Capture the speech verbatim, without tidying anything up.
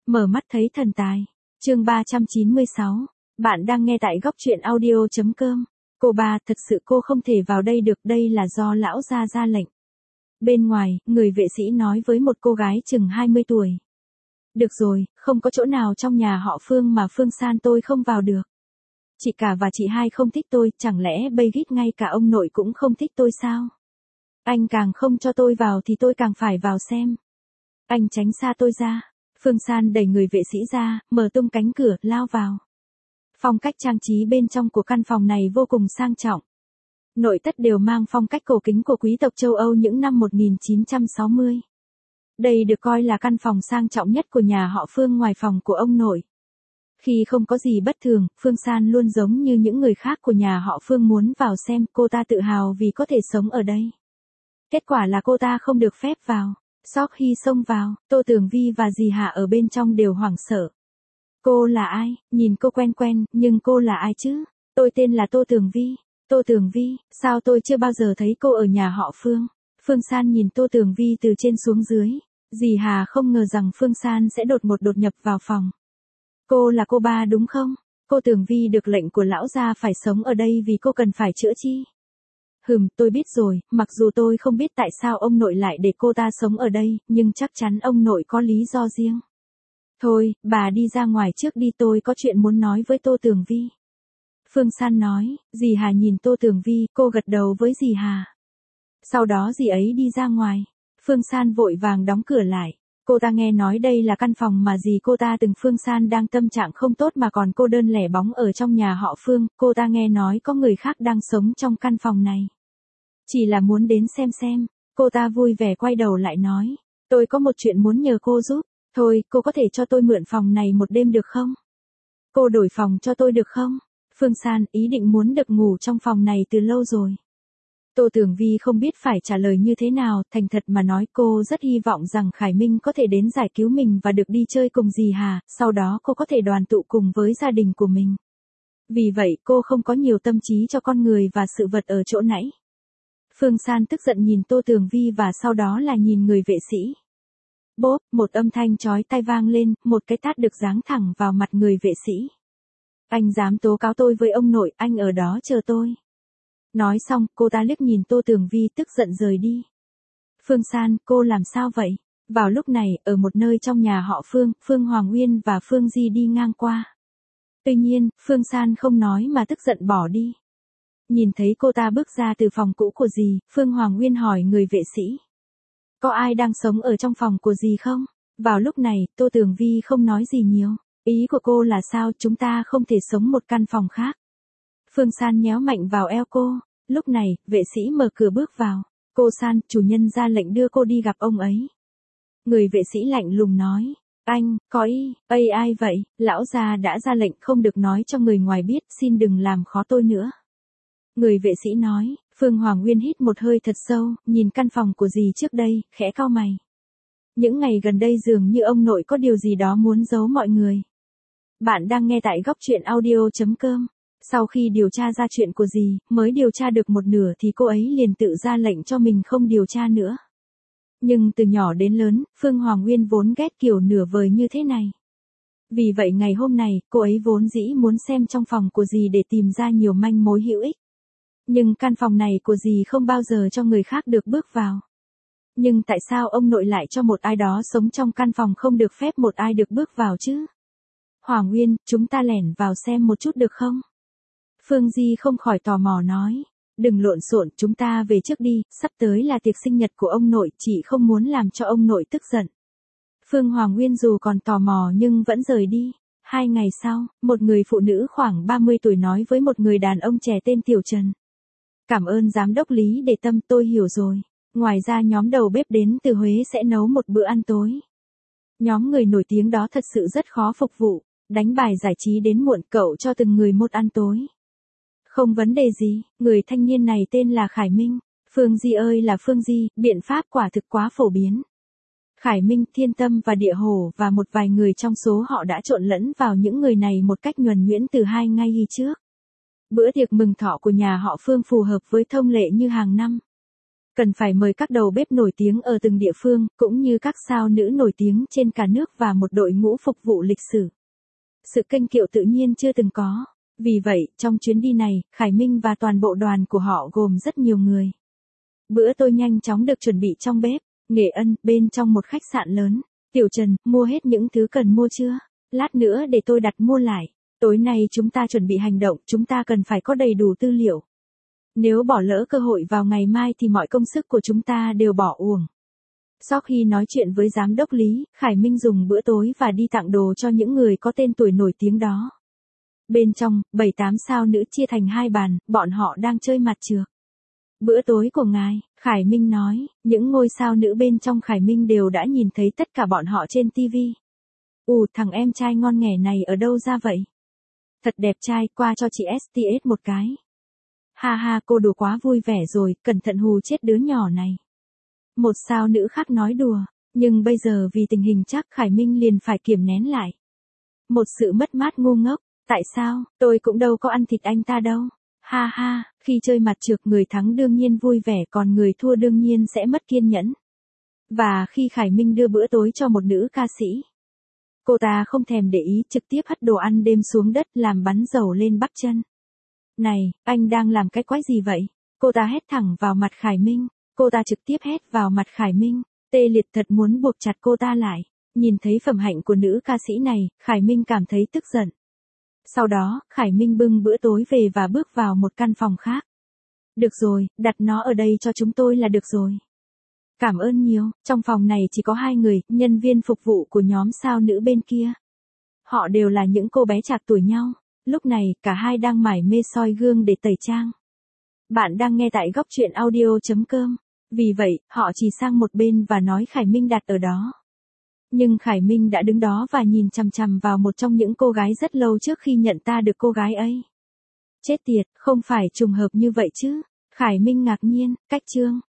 Mở mắt thấy thần tài. Chương ba trăm chín mươi sáu. Bạn đang nghe tại góc truyện audio chấm com. Cô ba, thật sự cô không thể vào đây được, đây là do lão gia ra lệnh. Bên ngoài, người vệ sĩ nói với một cô gái chừng hai mươi tuổi. Được rồi, không có chỗ nào trong nhà họ Phương mà Phương San tôi không vào được. Chị cả và chị hai không thích tôi, chẳng lẽ bây gít ngay cả ông nội cũng không thích tôi sao? Anh càng không cho tôi vào thì tôi càng phải vào xem. Anh tránh xa tôi ra. Phương San đẩy người vệ sĩ ra, mở tung cánh cửa, lao vào. Phong cách trang trí bên trong của căn phòng này vô cùng sang trọng. Nội thất đều mang phong cách cổ kính của quý tộc châu Âu những năm một nghìn chín trăm sáu mươi. Đây được coi là căn phòng sang trọng nhất của nhà họ Phương ngoài phòng của ông nội. Khi không có gì bất thường, Phương San luôn giống như những người khác của nhà họ Phương muốn vào xem, cô ta tự hào vì có thể sống ở đây. Kết quả là cô ta không được phép vào. Sau khi xông vào, Tô Tường Vi và dì Hà ở bên trong đều hoảng sợ. Cô là ai? Nhìn cô quen quen, nhưng cô là ai chứ? Tôi tên là Tô Tường Vi. Tô Tường Vi, sao tôi chưa bao giờ thấy cô ở nhà họ Phương? Phương San nhìn Tô Tường Vi từ trên xuống dưới. Dì Hà không ngờ rằng Phương San sẽ đột ngột đột nhập vào phòng. Cô là cô ba đúng không? Cô Tường Vi được lệnh của lão gia phải sống ở đây vì cô cần phải chữa chi. Hừm, tôi biết rồi, mặc dù tôi không biết tại sao ông nội lại để cô ta sống ở đây, nhưng chắc chắn ông nội có lý do riêng. Thôi, bà đi ra ngoài trước đi, tôi có chuyện muốn nói với Tô Tường Vi. Phương San nói, dì Hà nhìn Tô Tường Vi, cô gật đầu với dì Hà. Sau đó dì ấy đi ra ngoài. Phương San vội vàng đóng cửa lại. Cô ta nghe nói đây là căn phòng mà dì cô ta từng. Phương San đang tâm trạng không tốt mà còn cô đơn lẻ bóng ở trong nhà họ Phương, cô ta nghe nói có người khác đang sống trong căn phòng này. Chỉ là muốn đến xem xem, cô ta vui vẻ quay đầu lại nói, tôi có một chuyện muốn nhờ cô giúp, thôi, cô có thể cho tôi mượn phòng này một đêm được không? Cô đổi phòng cho tôi được không? Phương San ý định muốn được ngủ trong phòng này từ lâu rồi. Tô Tường Vi không biết phải trả lời như thế nào, thành thật mà nói cô rất hy vọng rằng Khải Minh có thể đến giải cứu mình và được đi chơi cùng dì Hà, sau đó cô có thể đoàn tụ cùng với gia đình của mình. Vì vậy cô không có nhiều tâm trí cho con người và sự vật ở chỗ nãy. Phương San tức giận nhìn Tô Tường Vi và sau đó là nhìn người vệ sĩ. Bốp, một âm thanh chói tai vang lên, một cái tát được giáng thẳng vào mặt người vệ sĩ. Anh dám tố cáo tôi với ông nội, anh ở đó chờ tôi. Nói xong, cô ta liếc nhìn Tô Tường Vi tức giận rời đi. Phương San, cô làm sao vậy? Vào lúc này, ở một nơi trong nhà họ Phương, Phương Hoàng Uyên và Phương Di đi ngang qua. Tuy nhiên, Phương San không nói mà tức giận bỏ đi. Nhìn thấy cô ta bước ra từ phòng cũ của dì, Phương Hoàng Uyên hỏi người vệ sĩ. Có ai đang sống ở trong phòng của dì không? Vào lúc này, Tô Tường Vi không nói gì nhiều. Ý của cô là sao, chúng ta không thể sống một căn phòng khác. Phương San nhéo mạnh vào eo cô. Lúc này, vệ sĩ mở cửa bước vào. Cô San, chủ nhân ra lệnh đưa cô đi gặp ông ấy. Người vệ sĩ lạnh lùng nói. Anh, có ý, ây ai vậy, lão gia đã ra lệnh không được nói cho người ngoài biết, xin đừng làm khó tôi nữa. Người vệ sĩ nói. Phương Hoàng Uyên hít một hơi thật sâu, nhìn căn phòng của dì trước đây, khẽ cau mày. Những ngày gần đây dường như ông nội có điều gì đó muốn giấu mọi người. Bạn đang nghe tại góc truyện audio chấm com. Sau khi điều tra ra chuyện của dì, mới điều tra được một nửa thì cô ấy liền tự ra lệnh cho mình không điều tra nữa. Nhưng từ nhỏ đến lớn, Phương Hoàng Uyên vốn ghét kiểu nửa vời như thế này. Vì vậy ngày hôm này, cô ấy vốn dĩ muốn xem trong phòng của dì để tìm ra nhiều manh mối hữu ích. Nhưng căn phòng này của dì không bao giờ cho người khác được bước vào. Nhưng tại sao ông nội lại cho một ai đó sống trong căn phòng không được phép một ai được bước vào chứ? Hoàng Uyên, chúng ta lẻn vào xem một chút được không? Phương Di không khỏi tò mò nói. Đừng lộn xộn, chúng ta về trước đi, sắp tới là tiệc sinh nhật của ông nội, chị không muốn làm cho ông nội tức giận. Phương Hoàng Uyên dù còn tò mò nhưng vẫn rời đi. Hai ngày sau, một người phụ nữ khoảng ba mươi tuổi nói với một người đàn ông trẻ tên Tiểu Trần. Cảm ơn giám đốc Lý để tâm, tôi hiểu rồi. Ngoài ra nhóm đầu bếp đến từ Huế sẽ nấu một bữa ăn tối. Nhóm người nổi tiếng đó thật sự rất khó phục vụ, đánh bài giải trí đến muộn, cậu cho từng người một ăn tối. Không vấn đề gì, người thanh niên này tên là Khải Minh. Phương Di ơi là Phương Di, biện pháp quả thực quá phổ biến. Khải Minh, Thiên Tâm và Địa Hổ và một vài người trong số họ đã trộn lẫn vào những người này một cách nhuần nhuyễn từ hai ngày trước. Bữa tiệc mừng thọ của nhà họ Phương phù hợp với thông lệ như hàng năm. Cần phải mời các đầu bếp nổi tiếng ở từng địa phương, cũng như các sao nữ nổi tiếng trên cả nước và một đội ngũ phục vụ lịch sử. Sự kênh kiệu tự nhiên chưa từng có. Vì vậy, trong chuyến đi này, Khải Minh và toàn bộ đoàn của họ gồm rất nhiều người. Bữa tôi nhanh chóng được chuẩn bị trong bếp, Nghệ Ân, bên trong một khách sạn lớn. Tiểu Trần, mua hết những thứ cần mua chưa? Lát nữa để tôi đặt mua lại. Tối nay chúng ta chuẩn bị hành động, chúng ta cần phải có đầy đủ tư liệu. Nếu bỏ lỡ cơ hội vào ngày mai thì mọi công sức của chúng ta đều bỏ uổng. Sau khi nói chuyện với giám đốc Lý, Khải Minh dùng bữa tối và đi tặng đồ cho những người có tên tuổi nổi tiếng đó. Bên trong, bảy tám sao nữ chia thành hai bàn, bọn họ đang chơi mặt trược. Bữa tối của ngài, Khải Minh nói, những ngôi sao nữ bên trong Khải Minh đều đã nhìn thấy tất cả bọn họ trên ti vi. Ù, thằng em trai ngon nghẻ này ở đâu ra vậy? Thật đẹp trai, qua cho chị ét tê ét một cái. Ha ha, cô đùa quá vui vẻ rồi, cẩn thận hù chết đứa nhỏ này. Một sao nữ khác nói đùa, nhưng bây giờ vì tình hình chắc Khải Minh liền phải kiềm nén lại. Một sự mất mát ngu ngốc, tại sao, tôi cũng đâu có ăn thịt anh ta đâu. Ha ha, khi chơi mặt trược người thắng đương nhiên vui vẻ còn người thua đương nhiên sẽ mất kiên nhẫn. Và khi Khải Minh đưa bữa tối cho một nữ ca sĩ, cô ta không thèm để ý trực tiếp hất đồ ăn đêm xuống đất làm bắn dầu lên bắp chân. Này, anh đang làm cái quái gì vậy? Cô ta hét thẳng vào mặt Khải Minh. Cô ta trực tiếp hét vào mặt Khải Minh. Tê liệt thật muốn buộc chặt cô ta lại. Nhìn thấy phẩm hạnh của nữ ca sĩ này, Khải Minh cảm thấy tức giận. Sau đó, Khải Minh bưng bữa tối về và bước vào một căn phòng khác. Được rồi, đặt nó ở đây cho chúng tôi là được rồi. Cảm ơn nhiều, trong phòng này chỉ có hai người, nhân viên phục vụ của nhóm sao nữ bên kia. Họ đều là những cô bé trạc tuổi nhau. Lúc này, cả hai đang mải mê soi gương để tẩy trang. Bạn đang nghe tại góc truyện audio chấm com. Vì vậy, họ chỉ sang một bên và nói Khải Minh đặt ở đó. Nhưng Khải Minh đã đứng đó và nhìn chằm chằm vào một trong những cô gái rất lâu trước khi nhận ra được cô gái ấy. Chết tiệt, không phải trùng hợp như vậy chứ. Khải Minh ngạc nhiên, cách chương.